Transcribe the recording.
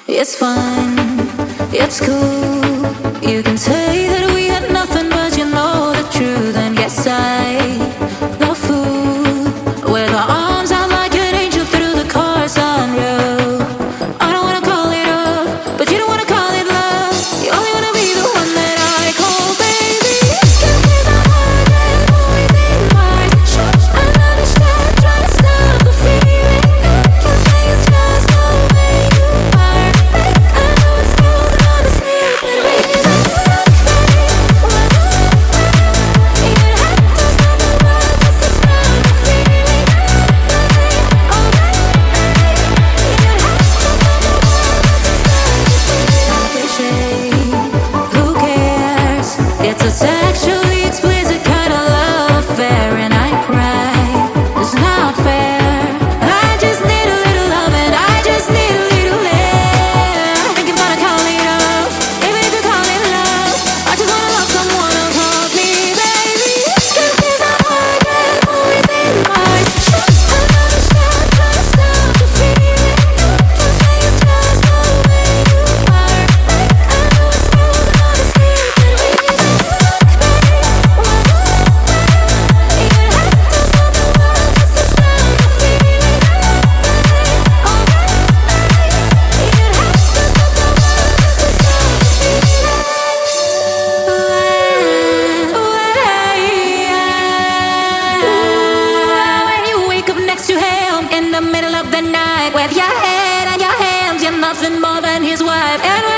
It's fine, it's cool. You can say that we had nothing, but you know the truth. And yes, the fool, with our arms out like an angel through the car sunroof. I don't wanna call it up, but you don't wanna call it love. You only wanna be the one that I call baby. Can't hear the heart and voice in my chest. I understand, try to stop the feeling. Can't say it's just the way you are. I know it's smooth, not a sleep, but baby, you'd have to stop the world just to stop the feeling. Who cares? It's a sexually explicit kind of love affair, and I cry. It's not fair. I just need a little love, and I just need a little air. I think I'm gonna call it off, even if you call it love. I just wanna love someone who calls me baby. Can't feel the heart and voice in my chest. I understand, try to stop the feeling. Can't say it's just the way you are. I know it's smooth, not a sleep, but we need to look back. You'd have to stop the world just to stop the feeling. You'd have to stop the when you wake up next to him in the middle of the night with your head on your hands, you're nothing more than his wife. And